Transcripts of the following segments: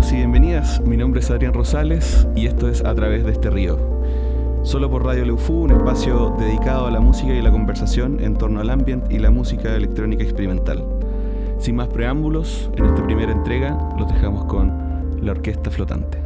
Bienvenidos y bienvenidas, mi nombre es Adrián Rosales y esto es A Través de este Río. Solo por Radio Leufú, un espacio dedicado a la música y la conversación en torno al ambient y la música electrónica experimental. Sin más preámbulos, en esta primera entrega los dejamos con la Orquesta Flotante.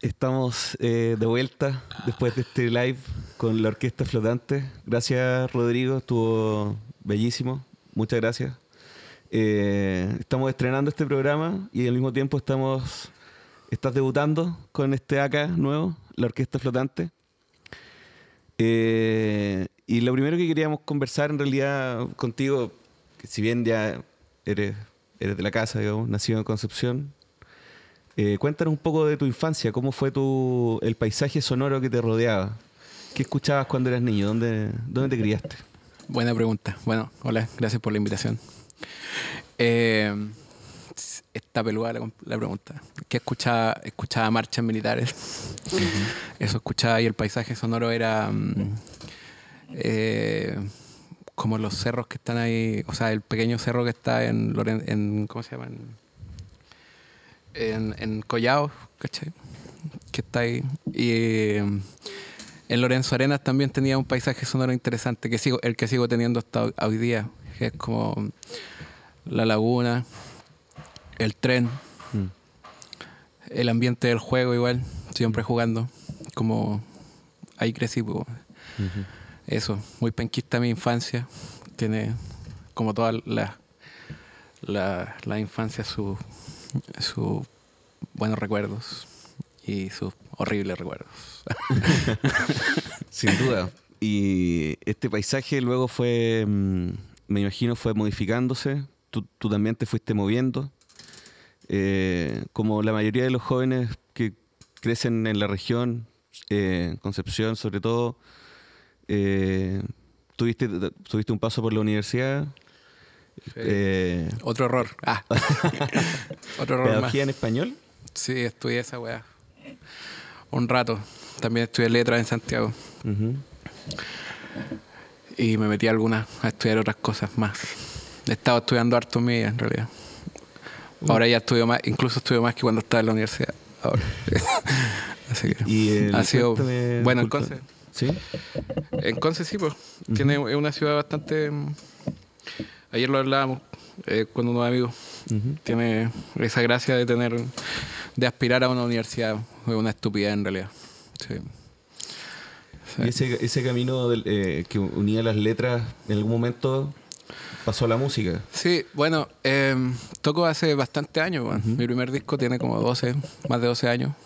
Estamos de vuelta después de este live con la Orquesta Flotante. Gracias, Rodrigo, estuvo bellísimo. Muchas gracias. Estamos estrenando este programa y al mismo tiempo estás debutando con este acá nuevo, la Orquesta Flotante. Y lo primero que queríamos conversar en realidad contigo, que si bien ya eres de la casa, digamos, nacido en Concepción, cuéntanos un poco de tu infancia. ¿Cómo fue el paisaje sonoro que te rodeaba? ¿Qué escuchabas cuando eras niño? ¿Dónde te criaste? Buena pregunta. Bueno, hola, gracias por la invitación. Está peluda la pregunta. ¿Qué escuchaba? Escuchaba marchas militares. Uh-huh. Eso escuchaba, y el paisaje sonoro era como los cerros que están ahí, o sea, el pequeño cerro que está en ¿cómo se llama? En Collao, ¿cachai? Que está ahí. Y en Lorenzo Arenas también tenía un paisaje sonoro interesante, el que sigo teniendo hasta hoy día, que es como la laguna, el tren, el ambiente del juego igual, siempre jugando, como ahí crecí, pues. Uh-huh. Eso, muy penquista mi infancia, tiene como toda la infancia sus buenos recuerdos y sus horribles recuerdos. Sin duda. Y este paisaje luego me imagino, fue modificándose. Tú también te fuiste moviendo. Como la mayoría de los jóvenes que crecen en la región, Concepción sobre todo, tuviste un paso por la universidad. Sí. Otro error. Otro error. ¿Pedagogía en español? Sí, estudié esa weá un rato. También estudié letras en Santiago. Uh-huh. Y me metí a estudiar otras cosas más. He estado estudiando harto en mi vida, en realidad. Ahora ya estudio más, incluso estudio más que cuando estaba en la universidad. Ahora. Así que ha sido bueno en Conce. ¿Sí? En Conce sí, pues. Uh-huh. Tiene una ciudad bastante. Ayer lo hablábamos con unos amigos. Uh-huh. Tiene esa gracia de aspirar a una universidad. Es una estupidez en realidad. Sí. ¿Y ese camino que unía las letras en algún momento pasó a la música? Sí, bueno, toco hace bastante años. Uh-huh. Mi primer disco tiene como más de 12 años.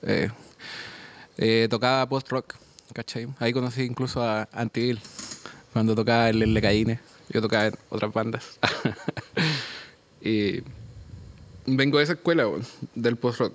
Tocaba post-rock, ¿cachai? Ahí conocí incluso a Antivil, cuando tocaba el Lecaíne. Yo tocaba en otras bandas. Y vengo de esa escuela, del post-rock.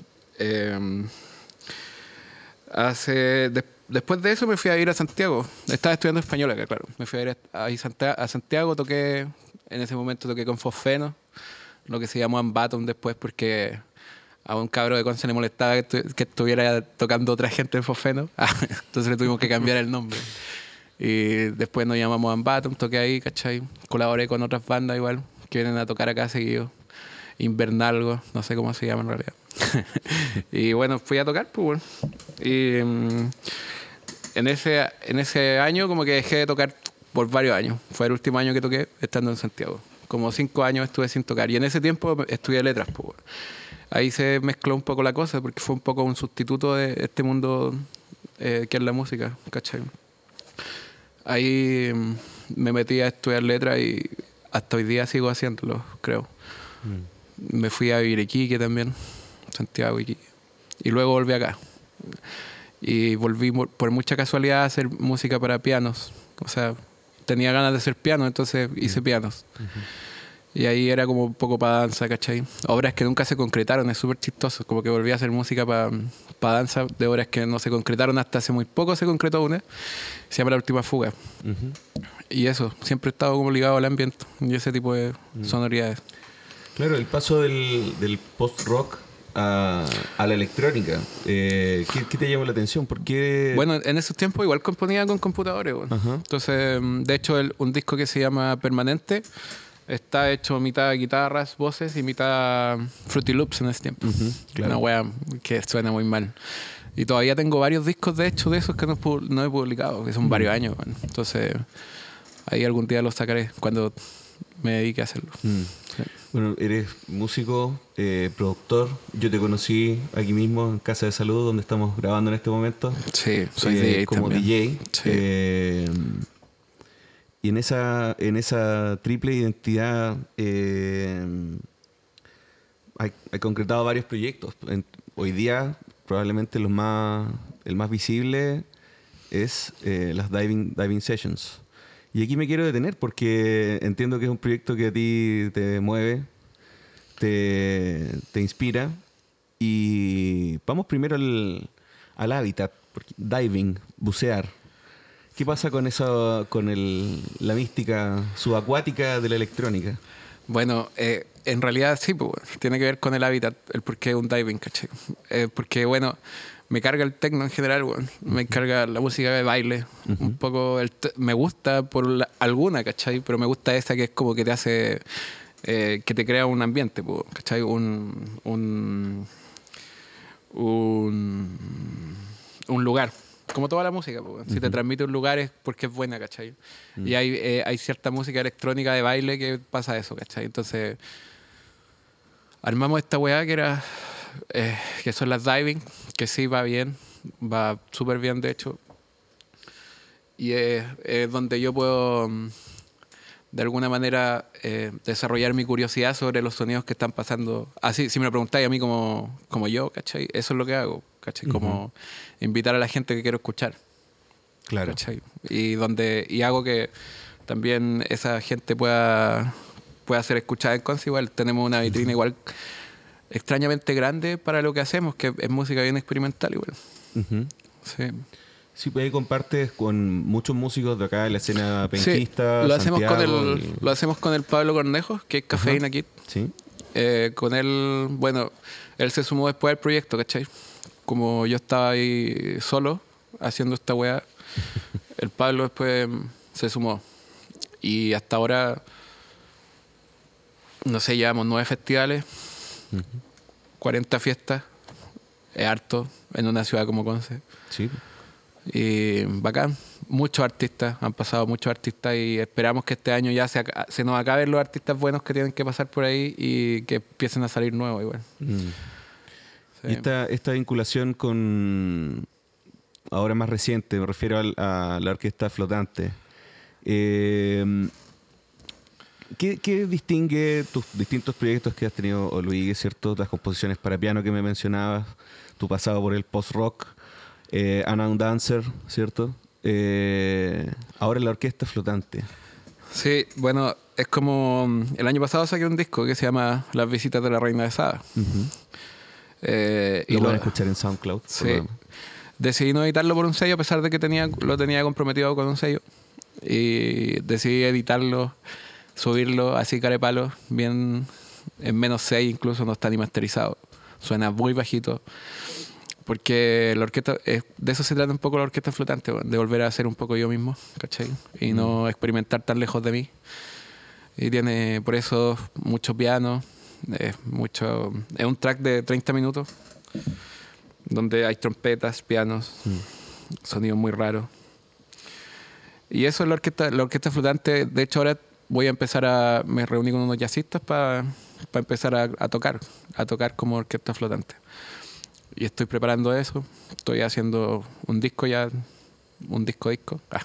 Después de eso me fui a ir a Santiago. Estaba estudiando español acá, claro. Me fui a ir a Santiago. En ese momento toqué con Fosfeno, lo que se llamó Ambaton después, porque a un cabro de Conce le molestaba que estuviera tocando otra gente en Fosfeno. Entonces le tuvimos que cambiar el nombre. Y después nos llamamos Ambaton, toqué ahí, ¿cachai? Colaboré con otras bandas igual, que vienen a tocar acá seguido. Invernalgo, no sé cómo se llama en realidad. Y bueno, fui a tocar, pues bueno. Y en ese año como que dejé de tocar por varios años. Fue el último año que toqué estando en Santiago. Como 5 años estuve sin tocar. Y en ese tiempo estudié letras, pues bueno. Ahí se mezcló un poco la cosa, porque fue un poco un sustituto de este mundo que es la música, ¿cachai? Ahí me metí a estudiar letras y hasta hoy día sigo haciéndolo, creo. Me fui a vivir a Iquique también, Santiago, Iquique. Y luego volví acá. Y volví por mucha casualidad a hacer música para pianos. O sea, tenía ganas de hacer piano, entonces hice pianos. Uh-huh. Y ahí era como un poco para danza, ¿cachai? Obras que nunca se concretaron, es súper chistoso. Como que volví a hacer música para danza de obras que no se concretaron hasta hace muy poco. Se concretó una, se llama La Última Fuga. Uh-huh. Y eso, siempre he estado como ligado al ambiente y ese tipo de sonoridades. Claro, el paso del post-rock a la electrónica, ¿qué te llamó la atención? ¿Por qué? Bueno, en esos tiempos igual componía con computadores. Bueno. Uh-huh. Entonces, de hecho, un disco que se llama Permanente está hecho mitad guitarras, voces y mitad Fruity Loops en ese tiempo. Uh-huh, claro. Una wea que suena muy mal. Y todavía tengo varios discos, de hecho, de esos que no he publicado, que son varios años. Bueno. Entonces, ahí algún día los sacaré cuando me dedique a hacerlo. Sí. Bueno, eres músico, productor. Yo te conocí aquí mismo en Casa de Salud, donde estamos grabando en este momento, Sí, soy DJ como también. DJ. Sí. Y en esa triple identidad hay concretado varios proyectos. Hoy día, probablemente el más visible es las diving Sessions. Y aquí me quiero detener porque entiendo que es un proyecto que a ti te mueve, te inspira. Y vamos primero al hábitat, diving, bucear. ¿Qué pasa con eso, con la mística subacuática de la electrónica? Bueno, en realidad sí, pues, bueno, tiene que ver con el hábitat, el por qué un diving, ¿cachai? Porque, bueno, me carga el techno en general, bueno, me carga la música de baile, un poco, me gusta por alguna, ¿cachai? Pero me gusta esa que es como que te hace, que te crea un ambiente, pues, ¿cachai? Un lugar. Como toda la música, pues. Si te transmite un lugar es porque es buena, ¿cachai? Y hay cierta música electrónica de baile que pasa eso, ¿cachai? Entonces, armamos esta weá que son las diving, que sí va bien, va súper bien de hecho. Y es donde yo puedo, de alguna manera, desarrollar mi curiosidad sobre los sonidos que están pasando. Así, si me lo preguntáis a mí como yo, ¿cachai? Eso es lo que hago, ¿cachai? Como invitar a la gente que quiero escuchar. Claro. ¿Cachai? Y hago que también esa gente pueda ser escuchada en Conce. Igual tenemos una vitrina igual extrañamente grande para lo que hacemos, que es música bien experimental igual. Sí. Sí, pues ahí compartes con muchos músicos de acá de la escena Sí, penquista, lo hacemos Santiago. lo hacemos con el Pablo Cornejo, que es Cafeína Kid. Sí. Con él, bueno, él se sumó después al proyecto, ¿cachai? Como yo estaba ahí solo haciendo esta weá, el Pablo después se sumó. Y hasta ahora, no sé, llevamos 9 festivales, 40 fiestas, es harto en una ciudad como Conce. Sí. Y bacán, muchos artistas, han pasado muchos artistas y esperamos que este año ya se nos acaben los artistas buenos que tienen que pasar por ahí y que empiecen a salir nuevos igual. Sí. Y esta vinculación con, ahora más reciente, me refiero a la orquesta flotante. ¿Qué distingue tus distintos proyectos que has tenido, Luis, ¿cierto? Las composiciones para piano que me mencionabas, tu pasado por el post-rock, Unknown Dancer, ¿cierto? Ahora la orquesta flotante. Sí, bueno, es como el año pasado saqué un disco que se llama Las visitas de la reina de Sada. Lo pueden escuchar en SoundCloud. Sí. Decidí no editarlo por un sello a pesar de que lo tenía comprometido con un sello. Y decidí editarlo, subirlo así carepalo, bien en -6 incluso, no está ni masterizado. Suena muy bajito. Porque la orquesta, de eso se trata un poco la orquesta flotante, de volver a ser un poco yo mismo, ¿cachai? Y no experimentar tan lejos de mí. Y tiene por eso mucho piano, es un track de 30 minutos, donde hay trompetas, pianos, sonidos muy raros. Y eso es la orquesta flotante. De hecho, ahora me reuní con unos jazzistas para empezar a tocar como orquesta flotante. Y estoy preparando eso. Estoy haciendo un disco ya, un disco.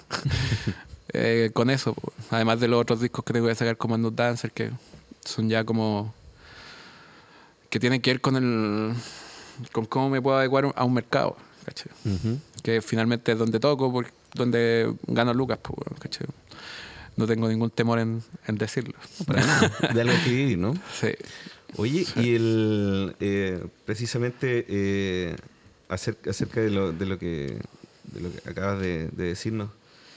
Con eso, además de los otros discos que tengo que sacar como Unknown Dancer, que son ya como que tienen que ver con cómo me puedo adecuar a un mercado, ¿cachai? Que finalmente es donde toco, donde gano lucas, ¿cachai? No tengo ningún temor en decirlo. Para nada, de algo que vivir, ¿no? Sí. Oye, y precisamente acerca de lo que acabas de decirnos,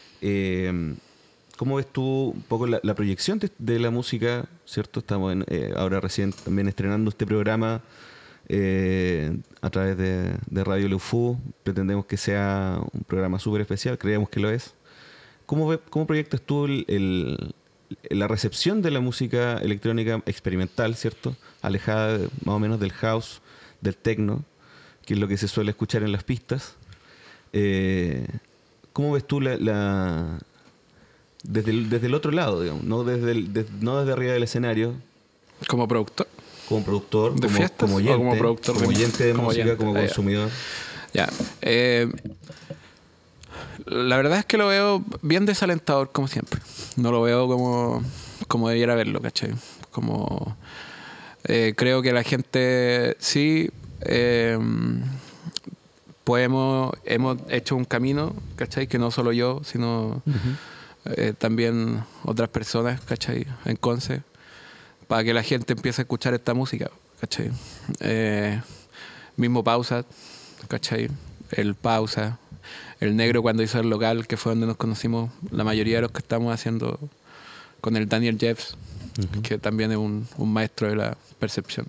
¿cómo ves tú un poco la proyección de la música, ¿cierto? Estamos ahora recién también estrenando este programa a través de Radio Leufú. Pretendemos que sea un programa súper especial, creemos que lo es. ¿Cómo proyectas tú la recepción de la música electrónica experimental, ¿cierto? Alejada más o menos del house, del techno, que es lo que se suele escuchar en las pistas? ¿Cómo ves tú desde el otro lado, digamos? No desde arriba del escenario, Como productor. Como productor, ¿De fiestas? como oyente, ¿O como productor como oyente de música, oyente? como consumidor. Ya. La verdad es que lo veo bien desalentador, como siempre. No lo veo como debiera verlo, ¿cachai? Como creo que la gente sí pues hemos hecho un camino, ¿cachai? Que no solo yo, sino también otras personas, ¿cachai? En Conce, para que la gente empiece a escuchar esta música, ¿cachai? Mismo Pausa, ¿cachai? El Pausa, el Negro cuando hizo el local, que fue donde nos conocimos la mayoría de los que estamos haciendo con el Daniel Jeffs, que también es un maestro de la percepción.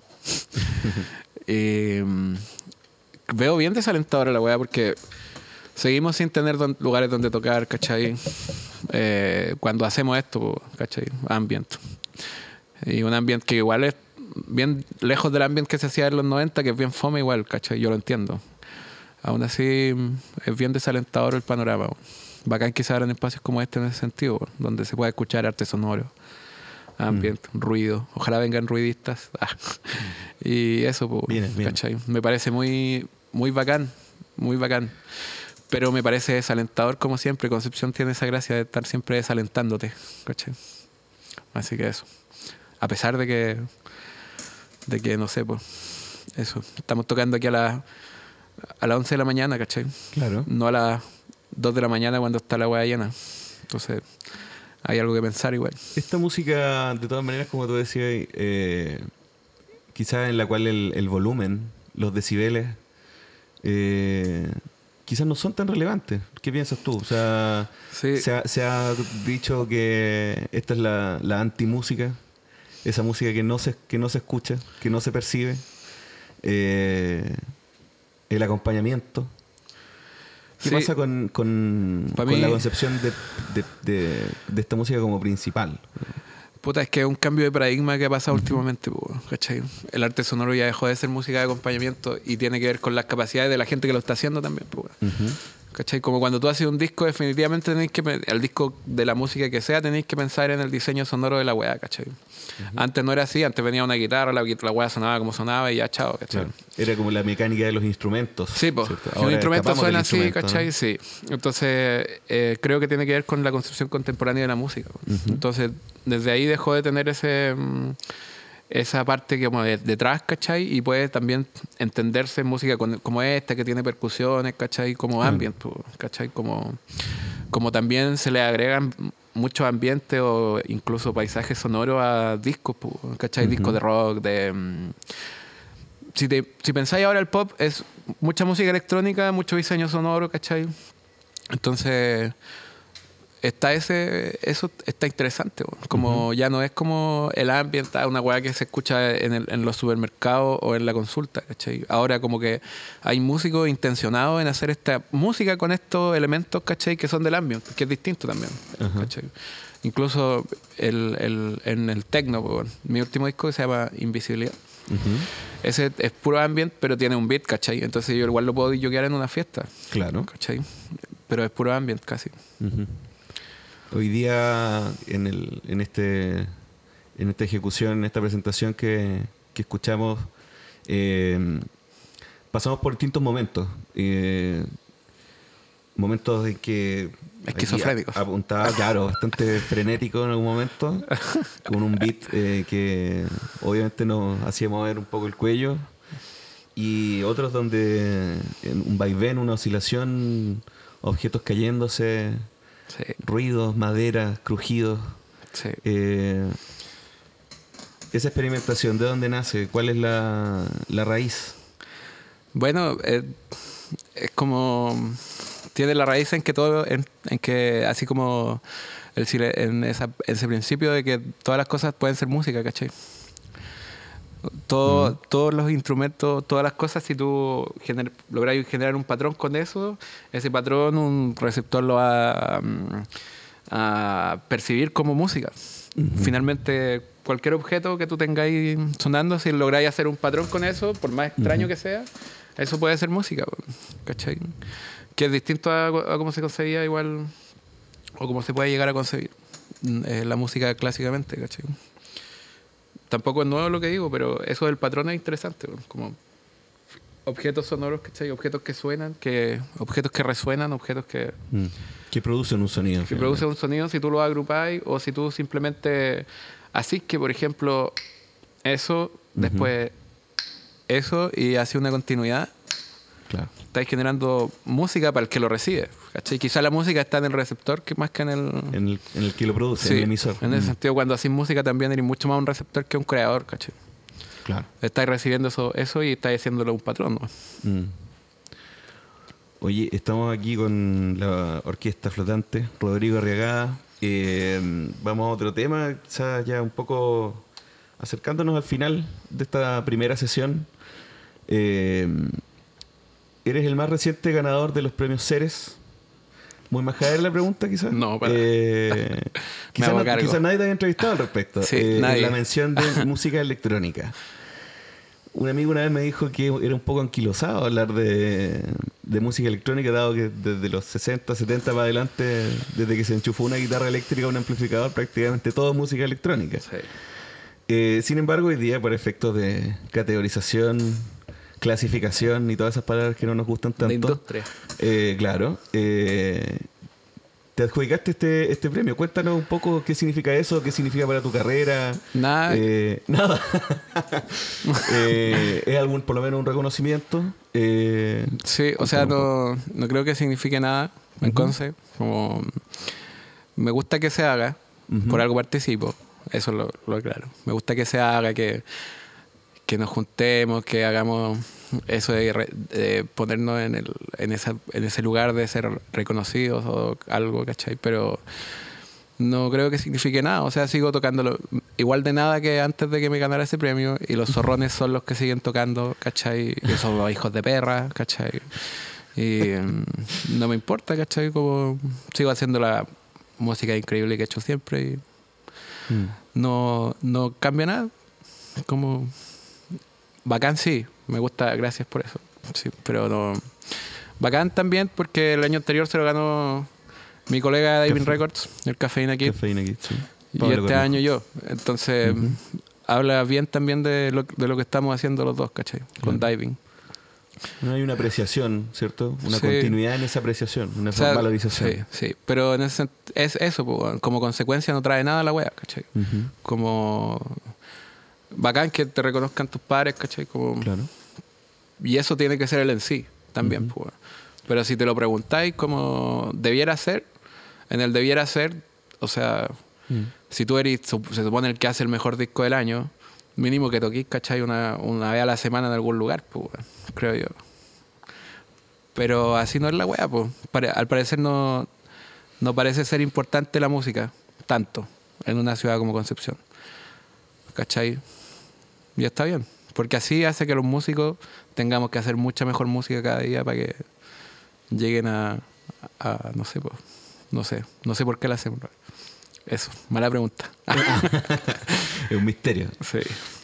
Veo bien desalentadora la weá porque seguimos sin tener lugares donde tocar, ¿cachai? Cuando hacemos esto, ¿cachai? Ambient. Y un ambient que igual es bien lejos del ambient que se hacía en los 90, que es bien fome igual, ¿cachai? Yo lo entiendo. Aún así, es bien desalentador el panorama. Bacán que se abran espacios como este en ese sentido, donde se pueda escuchar arte sonoro, ambient, ruido. Ojalá vengan ruidistas. Y eso, ¿cachai? Me parece muy, muy bacán, muy bacán. Pero me parece desalentador como siempre. Concepción tiene esa gracia de estar siempre desalentándote, ¿cachai? Así que eso. A pesar de que no sé, pues, eso. Estamos tocando aquí a las 11 de la mañana, ¿cachai? Claro. No a las 2 de la mañana cuando está la hueá llena. Entonces, hay algo que pensar igual. Esta música, de todas maneras, como tú decías, quizás en la cual el volumen, los decibeles, quizás no son tan relevantes. ¿Qué piensas tú? O sea, sí. se ha dicho que esta es la antimúsica, esa música que no se escucha, que no se percibe. El acompañamiento. ¿Qué pasa con la concepción de esta música como principal? Puta, es que es un cambio de paradigma que ha pasado últimamente, ¿cachai? El arte sonoro ya dejó de ser música de acompañamiento y tiene que ver con las capacidades de la gente que lo está haciendo también, ¿cachai? Como cuando tú haces un disco, definitivamente tenéis que... El disco de la música que sea, tenéis que pensar en el diseño sonoro de la weá, ¿cachai? Antes no era así, antes venía una guitarra, la weá sonaba como sonaba y ya, chao, ¿cachai? Claro. Era como la mecánica de los instrumentos. Sí, pues. Un instrumento suena así, ¿cachai? ¿No? Sí. Entonces, creo que tiene que ver con la concepción contemporánea de la música. Entonces, desde ahí dejó de tener esa parte que como detrás, ¿cachai? Y puede también entenderse en música como esta, que tiene percusiones, ¿cachai? Como ambient, ¿cachai? Como también se le agregan muchos ambientes o incluso paisajes sonoros a discos, ¿cachai? Discos de rock, si pensáis ahora el pop es mucha música electrónica, mucho diseño sonoro, ¿cachai? Entonces eso está interesante, como ya no es como el ambient, una weá que se escucha en los supermercados o en la consulta, ¿cachai? Ahora como que hay músicos intencionados en hacer esta música con estos elementos, ¿cachai? Que son del ambient, que es distinto también, ¿cachai? Incluso en el techno, mi último disco que se llama Invisibilidad. Ese es puro ambient, pero tiene un beat, ¿cachai? Entonces yo igual lo puedo yoguear en una fiesta. Claro. ¿Cachai? Pero es puro ambient casi. Hoy día en esta ejecución, en esta presentación que escuchamos, pasamos por distintos momentos. Momentos en que esquizofrénicos. Apuntaba, claro, bastante frenético en algún momento, con un beat que obviamente nos hacía mover un poco el cuello, y otros donde un vaivén, una oscilación, objetos cayéndose, ruidos, maderas, crujidos. Esa experimentación, ¿de dónde nace? ¿Cuál es la raíz? Bueno, es como... Tiene la raíz en que todo, en que así como en ese principio de que todas las cosas pueden ser música, ¿cachai? Todos los instrumentos, todas las cosas, si tú logras generar un patrón con eso, ese patrón un receptor lo va a percibir como música. Finalmente, cualquier objeto que tú tengáis sonando, si lográis hacer un patrón con eso, por más extraño que sea, eso puede ser música, ¿cachai? Que es distinto a cómo se concebía igual, o cómo se puede llegar a concebir la música clásicamente, ¿cachai? tampoco es nuevo lo que digo, pero eso del patrón es interesante, como objetos sonoros, ¿cachai? Objetos que suenan, objetos que resuenan, objetos que Que producen un sonido. que producen un sonido si tú lo agrupáis o si tú simplemente así que, por ejemplo, eso, después eso y hace una continuidad. Claro. Estáis generando música para el que lo recibe, ¿cachai? Quizá la música está en el receptor que más que en el... En el que lo produce, Sí, en el emisor. en ese sentido, cuando haces música también eres mucho más un receptor que un creador, ¿cachai? Claro. Estáis recibiendo eso y estáis haciéndolo un patrón, ¿no? Oye, estamos aquí con la orquesta flotante, Rodrigo Arriagada. Vamos a otro tema, quizás ya un poco acercándonos al final de esta primera sesión. ¿Eres el más reciente ganador de los premios Ceres? Muy majadera la pregunta, quizás. No, para. Quizás nadie te haya entrevistado al respecto. Sí, nadie. La mención de música electrónica. Un amigo una vez me dijo que era un poco anquilosado hablar de música electrónica, dado que desde los 60, 70 para adelante, desde que se enchufó una guitarra eléctrica a un amplificador, prácticamente todo es música electrónica. Sí. Sin embargo, hoy día, por efectos de categorización, clasificación y todas esas palabras que no nos gustan tanto. De industria. Claro. Te adjudicaste este premio. Cuéntanos un poco qué significa eso, qué significa para tu carrera. Nada. Nada. ¿Es por lo menos un reconocimiento? Sí, o sea, no creo que signifique nada en Conce. Como me gusta que se haga, por algo participo. Eso lo aclaro. Me gusta que se haga, que nos juntemos, que hagamos eso de ponernos en ese lugar de ser reconocidos o algo, ¿cachai? Pero no creo que signifique nada. O sea, sigo tocándolo igual de nada que antes de que me ganara ese premio y los zorrones son los que siguen tocando, ¿cachai? Que son los hijos de perra, ¿cachai? Y no me importa, ¿cachai? Como sigo haciendo la música increíble que he hecho siempre y no cambia nada. Como... Bacán sí, me gusta, gracias por eso. Sí, pero no. Bacán también porque el año anterior se lo ganó mi colega de Diving Records, el Cafeína Kid. Cafeína Kid, sí. Y este año yo. Entonces, habla bien también de lo que estamos haciendo los dos, ¿cachai? Con Diving. No hay una apreciación, ¿cierto? Una continuidad en esa apreciación, una valorización. Sí. Pero es eso, pues, como consecuencia no trae nada a la wea, ¿cachai? Como... Bacán que te reconozcan tus pares, ¿cachai? Como... Claro. Y eso tiene que ser el en sí, también. Pues. Pero si te lo preguntáis como debiera ser, en el debiera ser, o sea, si tú eres, se supone el que hace el mejor disco del año, mínimo que toquís, ¿cachai? Una vez a la semana en algún lugar, pues, creo yo. Pero así no es la wea, pues. Al parecer no parece ser importante la música, tanto, en una ciudad como Concepción. ¿Cachai? Y está bien, porque así hace que los músicos tengamos que hacer mucha mejor música cada día para que lleguen a no sé, pues, no sé por qué la hacemos. Eso, mala pregunta. Es un misterio. Sí.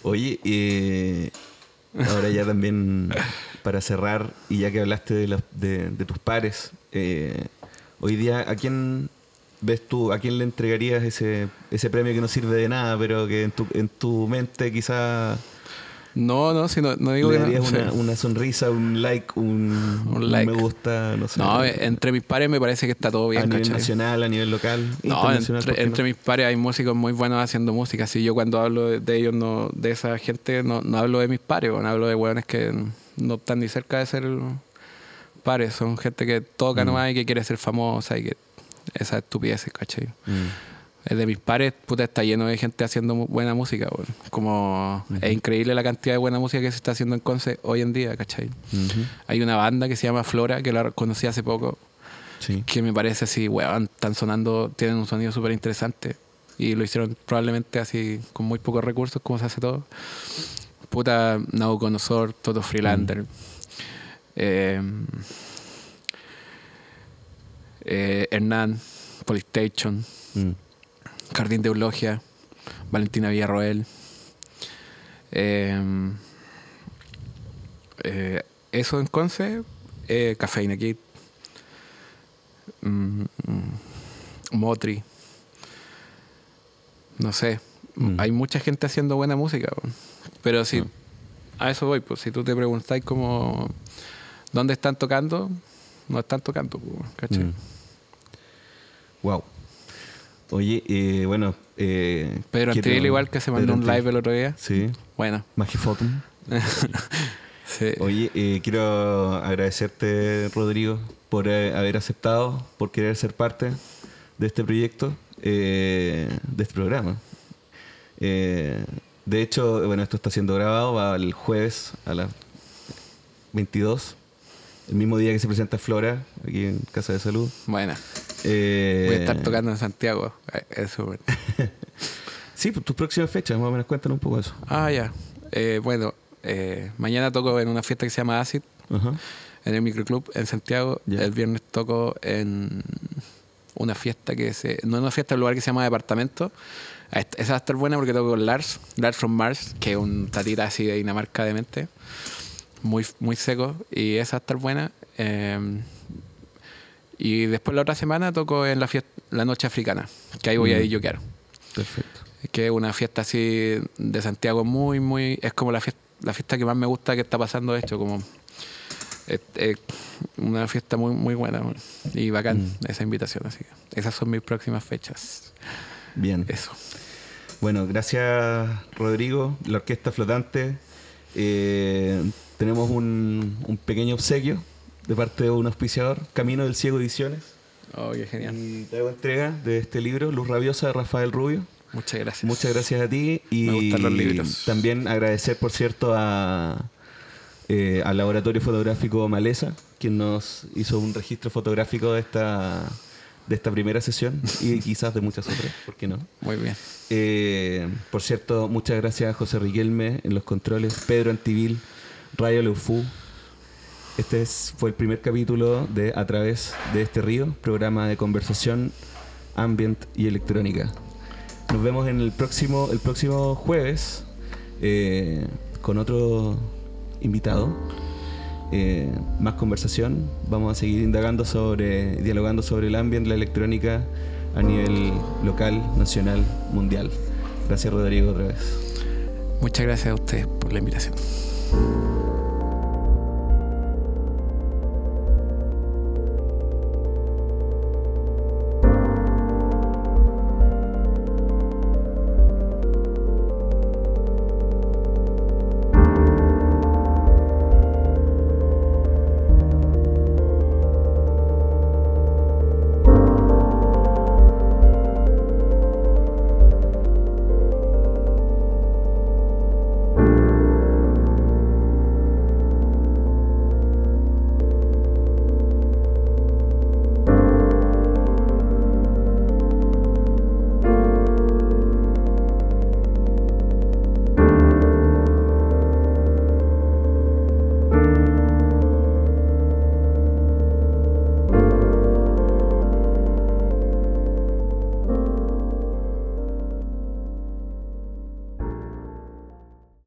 Oye, ahora ya también para cerrar, y ya que hablaste de tus pares, hoy día, ¿a quién ves tú, a quién le entregarías ese premio que no sirve de nada, pero que en tu mente quizá no digo le que darías no. una sonrisa, un like, un like. me gusta, no sé? No, entre mis pares me parece que está todo bien, a nivel ¿cachai? nacional, a nivel local, no, internacional. Entre mis pares hay músicos muy buenos haciendo música. Si yo cuando hablo de ellos, de esa gente, no hablo de mis pares, hablo de hueones que no están ni cerca de ser pares. Son gente que toca nomás y que quiere ser famosa y que esa estupidez, ¿cachai? De mis pares, puta, está lleno de gente haciendo buena música, bueno. Como es increíble la cantidad de buena música que se está haciendo en Conce hoy en día, ¿cachai? Hay una banda que se llama Flora, que la conocí hace poco, que me parece así, weón, están sonando, tienen un sonido súper interesante y lo hicieron probablemente así con muy pocos recursos, como se hace todo. Puta, Nabucodonosor, Toto Freelander, Hernán, Polystation, Jardín de Eulogia, Valentina Villarroel. Eso en Conce, Cafeína Kid, Motri, no sé. hay mucha gente haciendo buena música, po. Pero si a eso voy, pues si tú te preguntáis como ¿dónde están tocando? No están tocando, po, ¿cachai? Wow. Oye, bueno... Pedro Antivil igual, que se mandó un live el otro día. Sí. Bueno. Magifotum. Sí. Oye, quiero agradecerte, Rodrigo, por haber aceptado, por querer ser parte de este proyecto, de este programa. De hecho, bueno, esto está siendo grabado, va el jueves a las 22, el mismo día que se presenta Flora, aquí en Casa de Salud. Bueno. Voy a estar tocando en Santiago. Eso. Sí, pues tus próximas fechas, más o menos, cuéntanos un poco eso. Ya. Bueno, mañana toco en una fiesta que se llama Acid, en el Microclub en Santiago. Yeah. El viernes toco en una fiesta no es una fiesta, en un lugar que se llama Departamento. Esa va a estar buena porque toco con Lars from Mars, que es un tatita así de Dinamarca de mente, muy, muy seco, y esa va a estar buena. Y después la otra semana toco en la Noche Africana, que ahí voy a disjoquear. Perfecto. Que es una fiesta así de Santiago muy, muy... Es como la fiesta que más me gusta que está pasando esto, como... una fiesta muy, muy buena y bacán esa invitación, así que esas son mis próximas fechas. Bien. Eso. Bueno, gracias, Rodrigo. La Orquesta Flotante. Tenemos un pequeño obsequio de parte de un auspiciador, Camino del Ciego Ediciones. Oh, qué genial. Y te hago entrega de este libro, Luz Rabiosa, de Rafael Rubio. Muchas gracias. Muchas gracias a ti. Y me gustan los libros. También agradecer, por cierto, al Laboratorio Fotográfico Maleza, quien nos hizo un registro fotográfico de esta primera sesión y quizás de muchas otras, ¿por qué no? Muy bien. Por cierto, muchas gracias a José Riquelme en los controles, Pedro Antivil, Radio Leufú. Fue el primer capítulo de A Través de este Río, programa de conversación, ambient y electrónica. Nos vemos en el próximo jueves con otro invitado. Más conversación. Vamos a seguir dialogando sobre el ambient, la electrónica a nivel local, nacional, mundial. Gracias, Rodrigo, otra vez. Muchas gracias a ustedes por la invitación.